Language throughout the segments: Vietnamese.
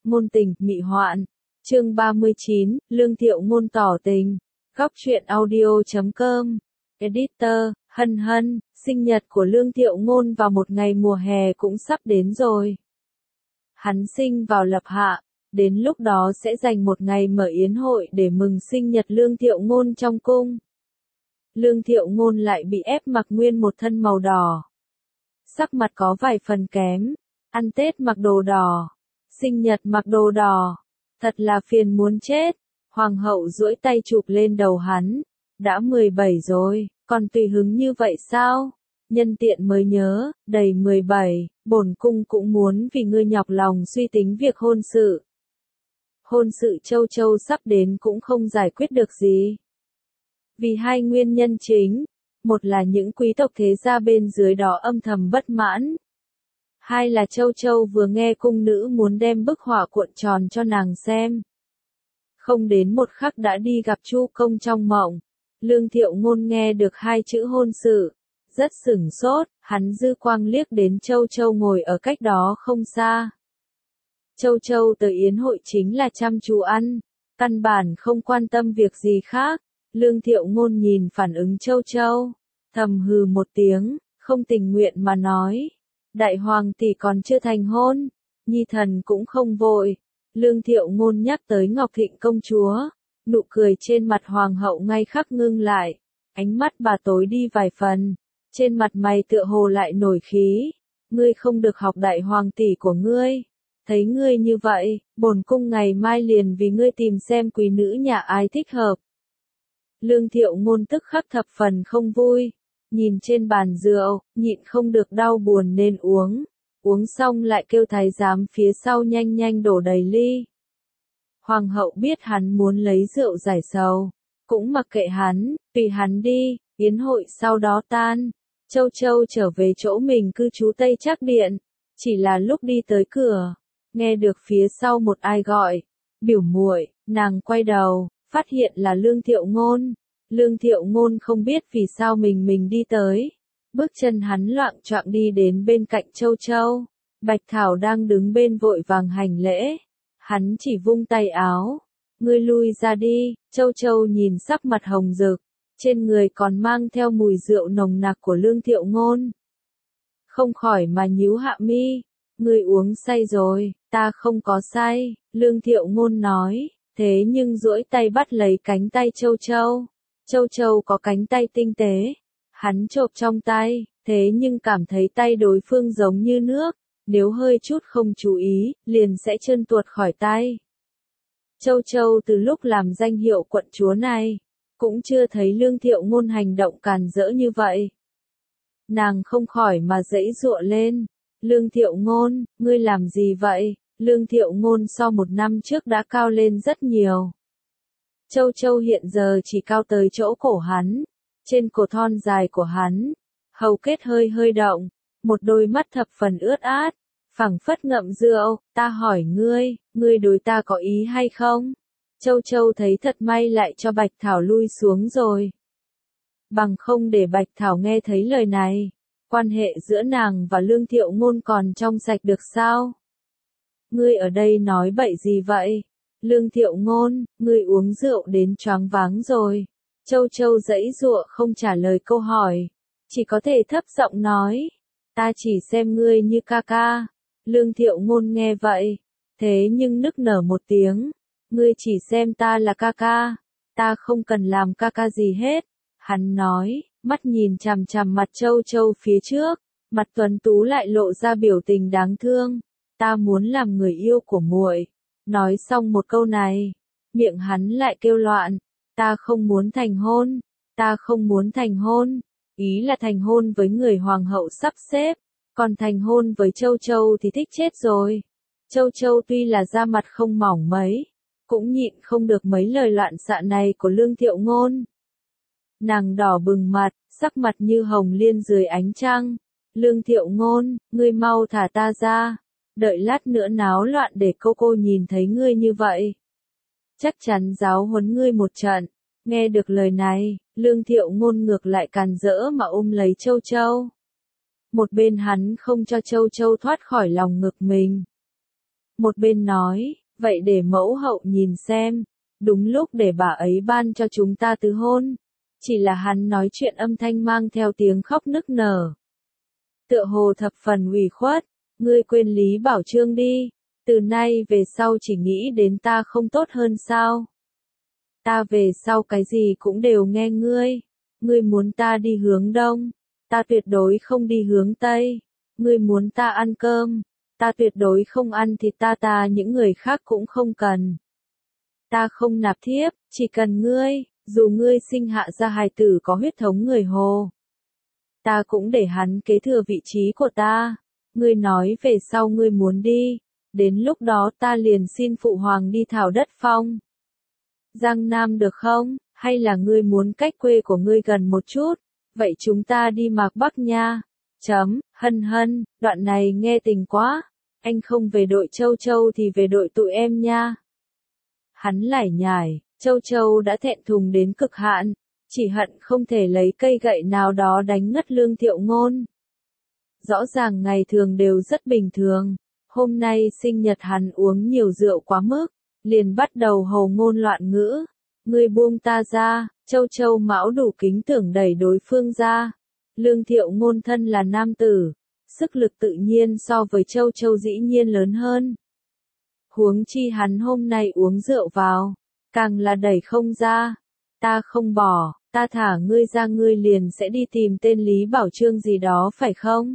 Ngôn tình, mị hoạn. Chương 39, Lương Thiệu Ngôn tỏ tình. Góc truyện audio.com. Editor, Hân Hân, sinh nhật của Lương Thiệu Ngôn vào một ngày mùa hè cũng sắp đến rồi. Hắn sinh vào lập hạ, đến lúc đó sẽ dành một ngày mở yến hội để mừng sinh nhật Lương Thiệu Ngôn trong cung. Lương Thiệu Ngôn lại bị ép mặc nguyên một thân màu đỏ. Sắc mặt có vài phần kém, ăn Tết mặc đồ đỏ, sinh nhật mặc đồ đỏ, thật là phiền muốn chết. Hoàng hậu duỗi tay chụp lên đầu hắn, đã 17 rồi, còn tùy hứng như vậy sao? Nhân tiện mới nhớ, đầy 17, bổn cung cũng muốn vì ngươi nhọc lòng suy tính việc hôn sự. Hôn sự Châu Châu sắp đến cũng không giải quyết được gì. Vì hai nguyên nhân chính, một là những quý tộc thế gia bên dưới đó âm thầm bất mãn. Hai là Châu Châu vừa nghe cung nữ muốn đem bức họa cuộn tròn cho nàng xem. Không đến một khắc đã đi gặp Chu công trong mộng. Lương Thiệu Ngôn nghe được hai chữ hôn sự, rất sửng sốt, hắn dư quang liếc đến Châu Châu ngồi ở cách đó không xa. Châu Châu tới yến hội chính là chăm chú ăn, căn bản không quan tâm việc gì khác. Lương Thiệu Ngôn nhìn phản ứng Châu Châu, thầm hừ một tiếng, không tình nguyện mà nói. Đại hoàng tỷ còn chưa thành hôn, nhi thần cũng không vội. Lương Thiệu Ngôn nhắc tới Ngọc Thịnh công chúa, nụ cười trên mặt hoàng hậu ngay khắc ngưng lại, ánh mắt bà tối đi vài phần, trên mặt mày tựa hồ lại nổi khí. Ngươi không được học đại hoàng tỷ của ngươi, thấy ngươi như vậy, bổn cung ngày mai liền vì ngươi tìm xem quý nữ nhà ai thích hợp. Lương Thiệu Ngôn tức khắc thập phần không vui, nhìn trên bàn rượu, nhịn không được đau buồn nên uống. Uống xong lại kêu thái giám phía sau nhanh nhanh đổ đầy ly. Hoàng hậu biết hắn muốn lấy rượu giải sầu, cũng mặc kệ hắn, tùy hắn đi. Yến hội sau đó tan, Châu Châu trở về chỗ mình cư trú Tây Trác Điện, chỉ là lúc đi tới cửa, nghe được phía sau một ai gọi, biểu muội. Nàng quay đầu, phát hiện là Lương Thiệu Ngôn. Lương Thiệu Ngôn không biết vì sao mình đi tới. Bước chân hắn loạng choạng đi đến bên cạnh Châu Châu. Bạch Thảo đang đứng bên vội vàng hành lễ. Hắn chỉ vung tay áo. Ngươi lui ra đi. Châu Châu nhìn sắc mặt hồng rực, trên người còn mang theo mùi rượu nồng nặc của Lương Thiệu Ngôn. Không khỏi mà nhíu hạ mi. Ngươi uống say rồi, ta không có say. Lương Thiệu Ngôn nói, thế nhưng duỗi tay bắt lấy cánh tay Châu Châu. Châu Châu có cánh tay tinh tế. Hắn chộp trong tay, thế nhưng cảm thấy tay đối phương giống như nước, nếu hơi chút không chú ý, liền sẽ trơn tuột khỏi tay. Châu Châu từ lúc làm danh hiệu quận chúa này, cũng chưa thấy Lương Thiệu Ngôn hành động càn rỡ như vậy. Nàng không khỏi mà giãy giụa lên. Lương Thiệu Ngôn, ngươi làm gì vậy? Lương Thiệu Ngôn so một năm trước đã cao lên rất nhiều. Châu Châu hiện giờ chỉ cao tới chỗ cổ hắn. Trên cổ thon dài của hắn, hầu kết hơi hơi động, một đôi mắt thập phần ướt át, phảng phất ngậm rượu. Ta hỏi ngươi, ngươi đối ta có ý hay không? Châu Châu thấy thật may lại cho Bạch Thảo lui xuống rồi. Bằng không để Bạch Thảo nghe thấy lời này, quan hệ giữa nàng và Lương Thiệu Ngôn còn trong sạch được sao? Ngươi ở đây nói bậy gì vậy? Lương Thiệu Ngôn, ngươi uống rượu đến choáng váng rồi. Châu Châu giãy giụa không trả lời câu hỏi, chỉ có thể thấp giọng nói, ta chỉ xem ngươi như ca ca. Lương Thiệu Ngôn nghe vậy, thế nhưng nức nở một tiếng, ngươi chỉ xem ta là ca ca, ta không cần làm ca ca gì hết. Hắn nói, mắt nhìn chằm chằm mặt Châu Châu phía trước, mặt tuấn tú lại lộ ra biểu tình đáng thương. Ta muốn làm người yêu của muội. Nói xong một câu này, miệng hắn lại kêu loạn. Ta không muốn thành hôn, ta không muốn thành hôn, ý là thành hôn với người hoàng hậu sắp xếp, còn thành hôn với Châu Châu thì thích chết rồi. Châu Châu tuy là da mặt không mỏng mấy, cũng nhịn không được mấy lời loạn xạ này của Lương Thiệu Ngôn. Nàng đỏ bừng mặt, sắc mặt như hồng liên dưới ánh trăng. Lương Thiệu Ngôn, ngươi mau thả ta ra, đợi lát nữa náo loạn để cô nhìn thấy ngươi như vậy. Chắc chắn giáo huấn ngươi một trận. Nghe được lời này, Lương Thiệu Ngôn ngược lại càn rỡ mà ôm lấy Châu Châu. Một bên hắn không cho Châu Châu thoát khỏi lòng ngực mình. Một bên nói, vậy để mẫu hậu nhìn xem, đúng lúc để bà ấy ban cho chúng ta tứ hôn. Chỉ là hắn nói chuyện âm thanh mang theo tiếng khóc nức nở. Tựa hồ thập phần ủy khuất, ngươi quên Lý Bảo Trương đi, từ nay về sau chỉ nghĩ đến ta không tốt hơn sao? Ta về sau cái gì cũng đều nghe ngươi, ngươi muốn ta đi hướng đông, ta tuyệt đối không đi hướng tây, ngươi muốn ta ăn cơm, ta tuyệt đối không ăn thịt ta những người khác cũng không cần. Ta không nạp thiếp, chỉ cần ngươi, dù ngươi sinh hạ ra hài tử có huyết thống người Hồ. Ta cũng để hắn kế thừa vị trí của ta, ngươi nói về sau ngươi muốn đi, đến lúc đó ta liền xin phụ hoàng đi thảo đất phong. Giang Nam được không, hay là ngươi muốn cách quê của ngươi gần một chút, vậy chúng ta đi Mạc Bắc nha. Hân hân, đoạn này nghe tình quá, anh không về đội Châu Châu thì về đội tụi em nha. Hắn lải nhải, Châu Châu đã thẹn thùng đến cực hạn, chỉ hận không thể lấy cây gậy nào đó đánh ngất Lương Thiệu Ngôn. Rõ ràng ngày thường đều rất bình thường, hôm nay sinh nhật hắn uống nhiều rượu quá mức, liền bắt đầu hồ ngôn loạn ngữ. Ngươi buông ta ra, Châu Châu mão đủ kính tưởng đẩy đối phương ra. Lương Thiệu Ngôn thân là nam tử, sức lực tự nhiên so với Châu Châu dĩ nhiên lớn hơn. Huống chi hắn hôm nay uống rượu vào, càng là đẩy không ra. Ta không bỏ, ta thả ngươi ra ngươi liền sẽ đi tìm tên Lý Bảo Trương gì đó phải không?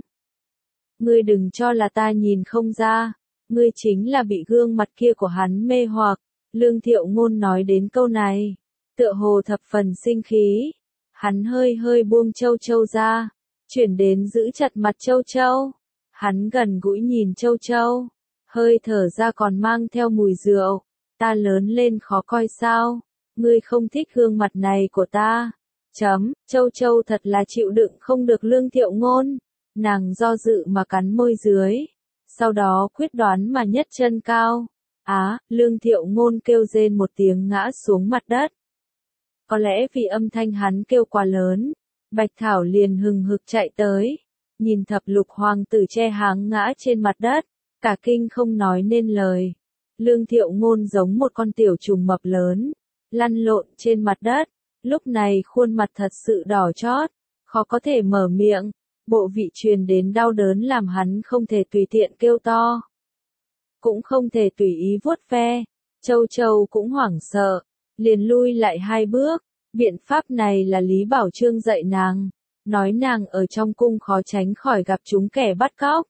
Ngươi đừng cho là ta nhìn không ra, ngươi chính là bị gương mặt kia của hắn mê hoặc. Lương Thiệu Ngôn nói đến câu này, tựa hồ thập phần sinh khí. Hắn hơi hơi buông Châu Châu ra, chuyển đến giữ chặt mặt Châu Châu. Hắn gần gũi nhìn Châu Châu, hơi thở ra còn mang theo mùi rượu. Ta lớn lên khó coi sao? Ngươi không thích gương mặt này của ta. Châu Châu thật là chịu đựng không được Lương Thiệu Ngôn. Nàng do dự mà cắn môi dưới, sau đó quyết đoán mà nhấc chân cao. Lương Thiệu Ngôn kêu rên một tiếng ngã xuống mặt đất. Có lẽ vì âm thanh hắn kêu quá lớn, Bạch Thảo liền hừng hực chạy tới, nhìn thập lục hoàng tử che háng ngã trên mặt đất, cả kinh không nói nên lời. Lương Thiệu Ngôn giống một con tiểu trùng mập lớn, lăn lộn trên mặt đất, lúc này khuôn mặt thật sự đỏ chót, khó có thể mở miệng, bộ vị truyền đến đau đớn làm hắn không thể tùy tiện kêu to. Cũng không thể tùy ý vuốt ve, Châu Châu cũng hoảng sợ, liền lui lại 2 bước, biện pháp này là Lý Bảo Trương dạy nàng, nói nàng ở trong cung khó tránh khỏi gặp chúng kẻ bắt cóc.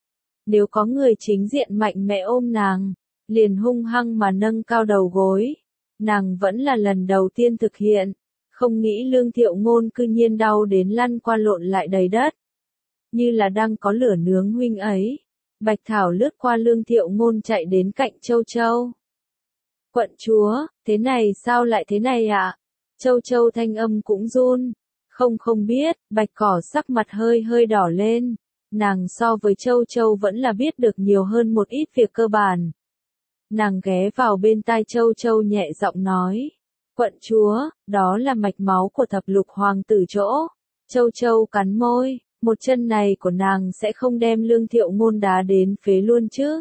Nếu có người chính diện mạnh mẽ ôm nàng, liền hung hăng mà nâng cao đầu gối, nàng vẫn là lần đầu tiên thực hiện, không nghĩ Lương Thiệu Ngôn cư nhiên đau đến lăn qua lộn lại đầy đất. Như là đang có lửa nướng huynh ấy. Bạch Thảo lướt qua Lương Thiệu Ngôn chạy đến cạnh Châu Châu. Quận chúa, thế này sao lại thế này ạ? Châu Châu thanh âm cũng run. Không biết, Bạch Cỏ sắc mặt hơi hơi đỏ lên. Nàng so với Châu Châu vẫn là biết được nhiều hơn một ít việc cơ bản. Nàng ghé vào bên tai Châu Châu nhẹ giọng nói. Quận chúa, đó là mạch máu của thập lục hoàng tử chỗ. Châu Châu cắn môi. Một chân này của nàng sẽ không đem Lương Thiệu Ngôn đá đến phế luôn chứ.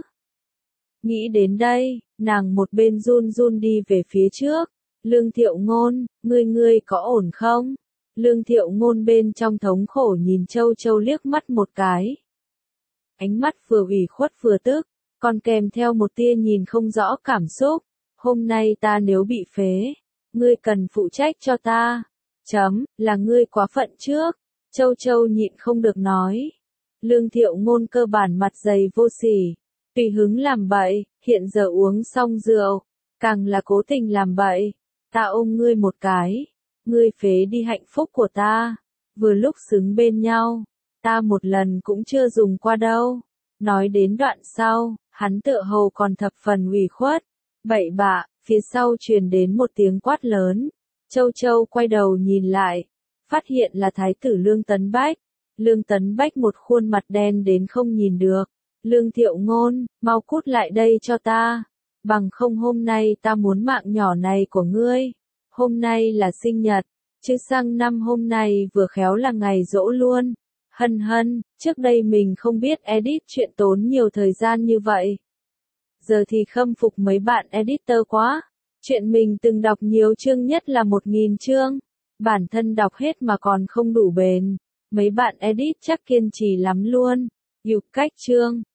Nghĩ đến đây, nàng một bên run run đi về phía trước. Lương Thiệu Ngôn, ngươi có ổn không? Lương Thiệu Ngôn bên trong thống khổ nhìn Châu Châu liếc mắt một cái. Ánh mắt vừa ủy khuất vừa tức, còn kèm theo một tia nhìn không rõ cảm xúc. Hôm nay ta nếu bị phế, ngươi cần phụ trách cho ta. Là ngươi quá phận trước. Châu Châu nhịn không được nói. Lương Thiệu Ngôn cơ bản mặt dày vô sỉ, tùy hứng làm bậy, hiện giờ uống xong rượu, càng là cố tình làm bậy. Ta ôm ngươi một cái, ngươi phế đi hạnh phúc của ta, vừa lúc xứng bên nhau, ta một lần cũng chưa dùng qua đâu. Nói đến đoạn sau, hắn tựa hồ còn thập phần ủy khuất. Bậy bạ, phía sau truyền đến một tiếng quát lớn. Châu Châu quay đầu nhìn lại, phát hiện là thái tử Lương Tấn Bách. Lương Tấn Bách một khuôn mặt đen đến không nhìn được. Lương Thiệu Ngôn, mau cút lại đây cho ta. Bằng không hôm nay ta muốn mạng nhỏ này của ngươi. Hôm nay là sinh nhật, chứ sang năm hôm nay vừa khéo là ngày giỗ luôn. Hân hân, trước đây mình không biết edit chuyện tốn nhiều thời gian như vậy. giờ thì khâm phục mấy bạn editor quá. Chuyện mình từng đọc nhiều chương nhất là 1000 chương. Bản thân đọc hết mà còn không đủ bền. Mấy bạn edit chắc kiên trì lắm luôn. Dục cách chương.